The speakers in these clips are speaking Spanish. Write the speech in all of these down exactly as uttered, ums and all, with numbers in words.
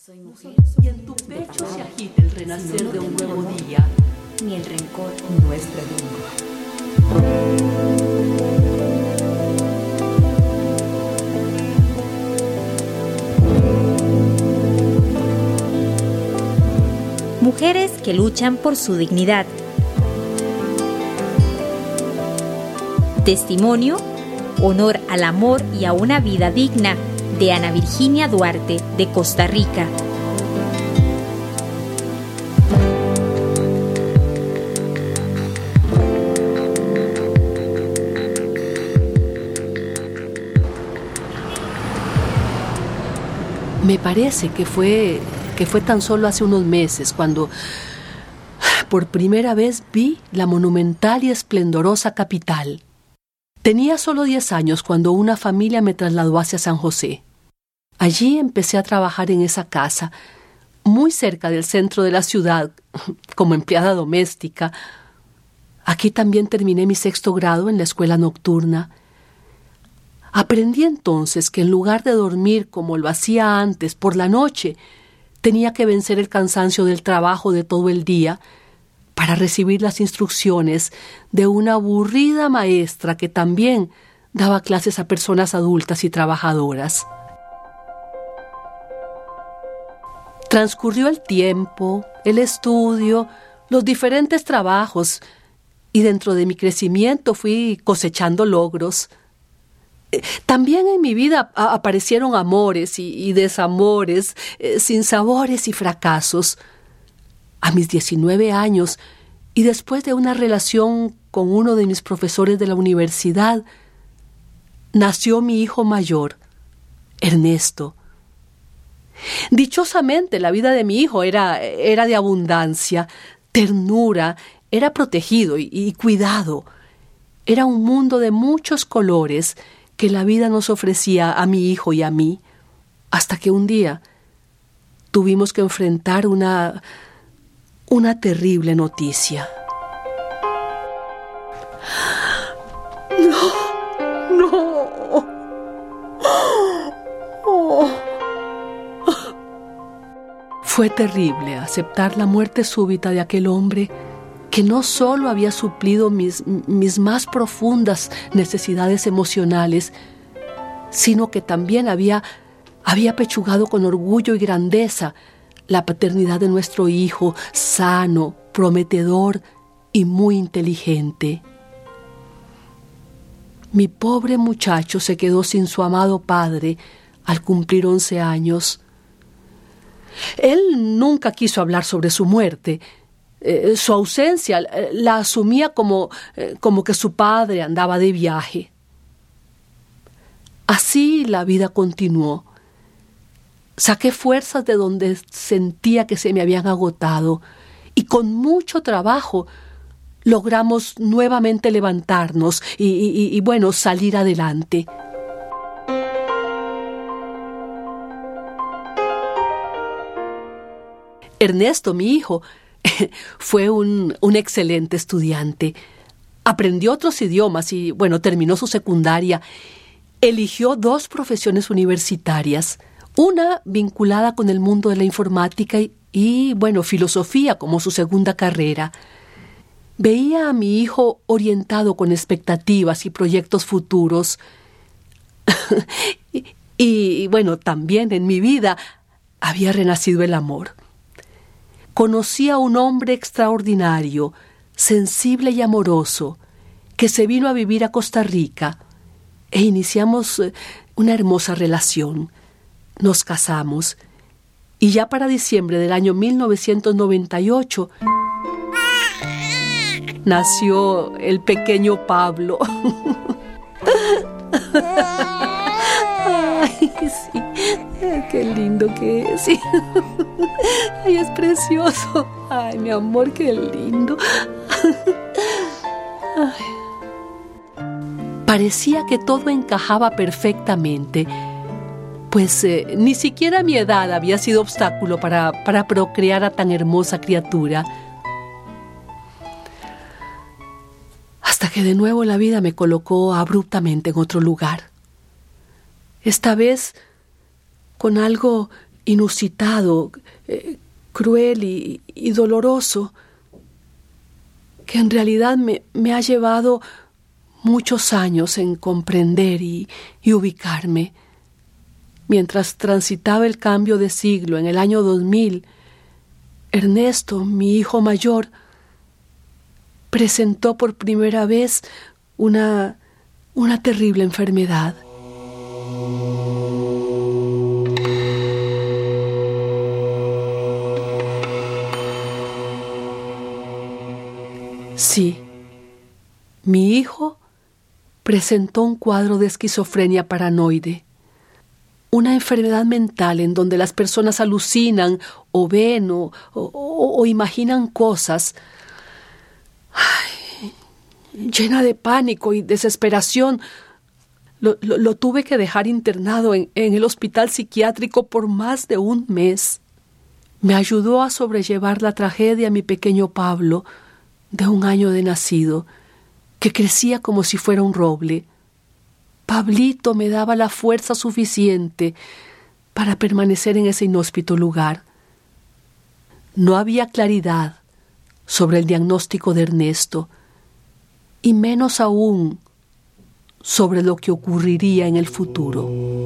Soy mujer y en tu pecho se agita el renacer de un nuevo día, ni el rencor nuestra lengua. Mujeres que luchan por su dignidad. Testimonio, honor al amor y a una vida digna, de Ana Virginia Duarte, de Costa Rica. Me parece que fue, que fue tan solo hace unos meses cuando por primera vez vi la monumental y esplendorosa capital. Tenía solo diez años cuando una familia me trasladó hacia San José. Allí empecé a trabajar en esa casa, muy cerca del centro de la ciudad, como empleada doméstica. Aquí también terminé mi sexto grado en la escuela nocturna. Aprendí entonces que en lugar de dormir como lo hacía antes por la noche, tenía que vencer el cansancio del trabajo de todo el día para recibir las instrucciones de una aburrida maestra que también daba clases a personas adultas y trabajadoras. Transcurrió el tiempo, el estudio, los diferentes trabajos, y dentro de mi crecimiento fui cosechando logros. También en mi vida a- aparecieron amores y, y desamores, eh, sinsabores y fracasos. A mis diecinueve años, y después de una relación con uno de mis profesores de la universidad, nació mi hijo mayor, Ernesto. Dichosamente, la vida de mi hijo era, era de abundancia, ternura, era protegido y, y cuidado. Era un mundo de muchos colores que la vida nos ofrecía a mi hijo y a mí, hasta que un día tuvimos que enfrentar una, una terrible noticia. ¡No! ¡No! ¡Oh! Fue terrible aceptar la muerte súbita de aquel hombre que no solo había suplido mis, mis más profundas necesidades emocionales, sino que también había, había pechugado con orgullo y grandeza la paternidad de nuestro hijo, sano, prometedor y muy inteligente. Mi pobre muchacho se quedó sin su amado padre al cumplir once años. Él nunca quiso hablar sobre su muerte. Eh, su ausencia eh, la asumía como, eh, como que su padre andaba de viaje. Así la vida continuó. Saqué fuerzas de donde sentía que se me habían agotado y con mucho trabajo logramos nuevamente levantarnos y, y, y bueno, salir adelante. Ernesto, mi hijo, fue un, un excelente estudiante. Aprendió otros idiomas y, bueno, terminó su secundaria. Eligió dos profesiones universitarias, una vinculada con el mundo de la informática y, y, bueno, filosofía como su segunda carrera. Veía a mi hijo orientado con expectativas y proyectos futuros. y, y, bueno, también en mi vida había renacido el amor. Conocí a un hombre extraordinario, sensible y amoroso, que se vino a vivir a Costa Rica e iniciamos una hermosa relación. Nos casamos y ya para diciembre del año mil novecientos noventa y ocho nació el pequeño Pablo. Ay, sí, ay, qué lindo que es. Sí. Ay, es precioso. Ay, mi amor, qué lindo. Ay. Parecía que todo encajaba perfectamente, pues eh, ni siquiera mi edad había sido obstáculo para, para procrear a tan hermosa criatura. Hasta que de nuevo la vida me colocó abruptamente en otro lugar. Esta vez con algo inusitado, eh, cruel y, y doloroso, que en realidad me, me ha llevado muchos años en comprender y, y ubicarme. Mientras transitaba el cambio de siglo en el año dos mil, Ernesto, mi hijo mayor, presentó por primera vez una, una terrible enfermedad. Sí, mi hijo presentó un cuadro de esquizofrenia paranoide, una enfermedad mental en donde las personas alucinan o ven o, o, o imaginan cosas. Ay, llena de pánico y desesperación, lo, lo, lo tuve que dejar internado en, en el hospital psiquiátrico por más de un mes. Me ayudó a sobrellevar la tragedia mi pequeño Pablo, de un año de nacido, que crecía como si fuera un roble. Pablito me daba la fuerza suficiente para permanecer en ese inhóspito lugar. No había claridad sobre el diagnóstico de Ernesto, y menos aún sobre lo que ocurriría en el futuro.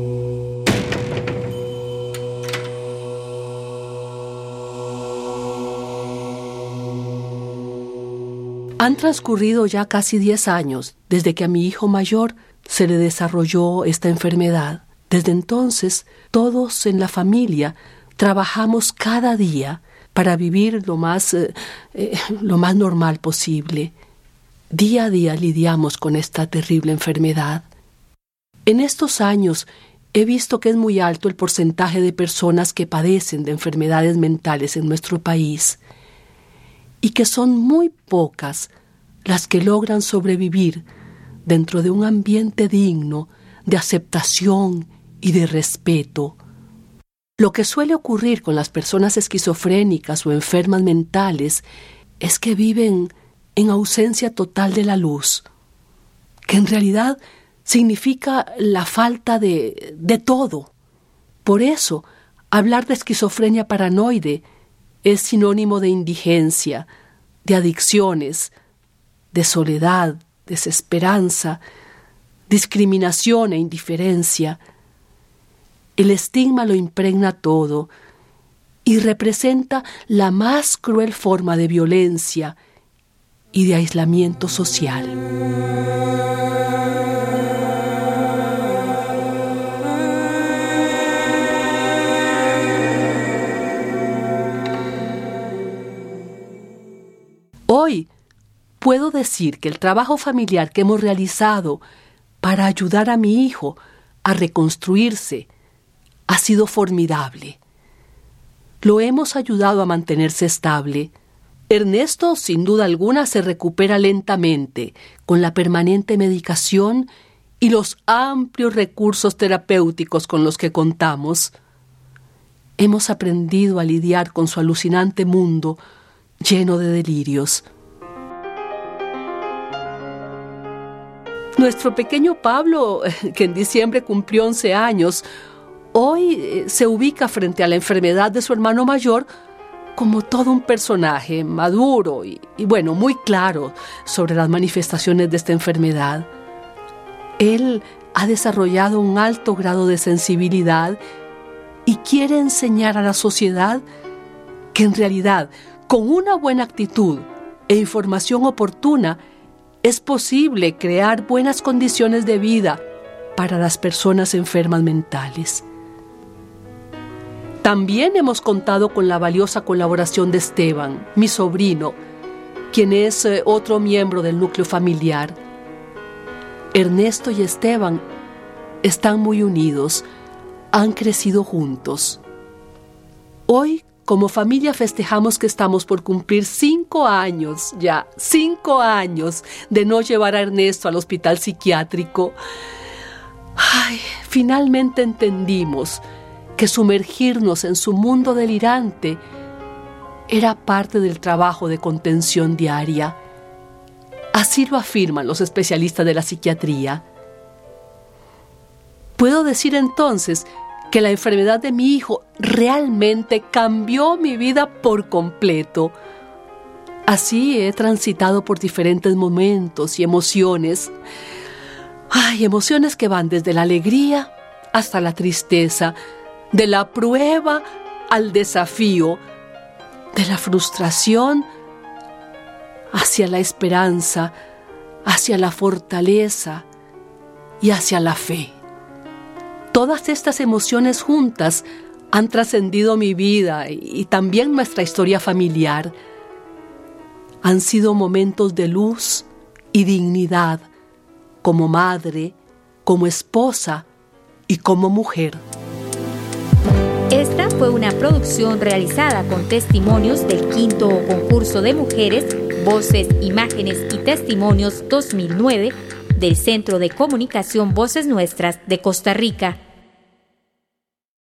Han transcurrido ya casi diez años desde que a mi hijo mayor se le desarrolló esta enfermedad. Desde entonces, todos en la familia trabajamos cada día para vivir lo más, eh, eh, lo más normal posible. Día a día lidiamos con esta terrible enfermedad. En estos años he visto que es muy alto el porcentaje de personas que padecen de enfermedades mentales en nuestro país, y que son muy pocas las que logran sobrevivir dentro de un ambiente digno de aceptación y de respeto. Lo que suele ocurrir con las personas esquizofrénicas o enfermas mentales es que viven en ausencia total de la luz, que en realidad significa la falta de, de todo. Por eso, hablar de esquizofrenia paranoide es sinónimo de indigencia, de adicciones, de soledad, desesperanza, discriminación e indiferencia. El estigma lo impregna todo y representa la más cruel forma de violencia y de aislamiento social. Hoy puedo decir que el trabajo familiar que hemos realizado para ayudar a mi hijo a reconstruirse ha sido formidable. Lo hemos ayudado a mantenerse estable. Ernesto, sin duda alguna, se recupera lentamente con la permanente medicación y los amplios recursos terapéuticos con los que contamos. Hemos aprendido a lidiar con su alucinante mundo lleno de delirios. Nuestro pequeño Pablo, que en diciembre cumplió once años, hoy se ubica frente a la enfermedad de su hermano mayor como todo un personaje maduro y, y bueno, muy claro sobre las manifestaciones de esta enfermedad. Él ha desarrollado un alto grado de sensibilidad y quiere enseñar a la sociedad que en realidad, con una buena actitud e información oportuna, es posible crear buenas condiciones de vida para las personas enfermas mentales. También hemos contado con la valiosa colaboración de Esteban, mi sobrino, quien es eh, otro miembro del núcleo familiar. Ernesto y Esteban están muy unidos, han crecido juntos. Hoy, como familia, festejamos que estamos por cumplir cinco años, ya, cinco años de no llevar a Ernesto al hospital psiquiátrico. Ay, finalmente entendimos que sumergirnos en su mundo delirante era parte del trabajo de contención diaria. Así lo afirman los especialistas de la psiquiatría. Puedo decir entonces que la enfermedad de mi hijo realmente cambió mi vida por completo. Así he transitado por diferentes momentos y emociones. Ay, emociones que van desde la alegría hasta la tristeza, de la prueba al desafío, de la frustración hacia la esperanza, hacia la fortaleza y hacia la fe. Todas estas emociones juntas han trascendido mi vida y también nuestra historia familiar. Han sido momentos de luz y dignidad como madre, como esposa y como mujer. Esta fue una producción realizada con testimonios del quinto concurso de mujeres, Voces, Imágenes y Testimonios dos mil nueve del Centro de Comunicación Voces Nuestras de Costa Rica.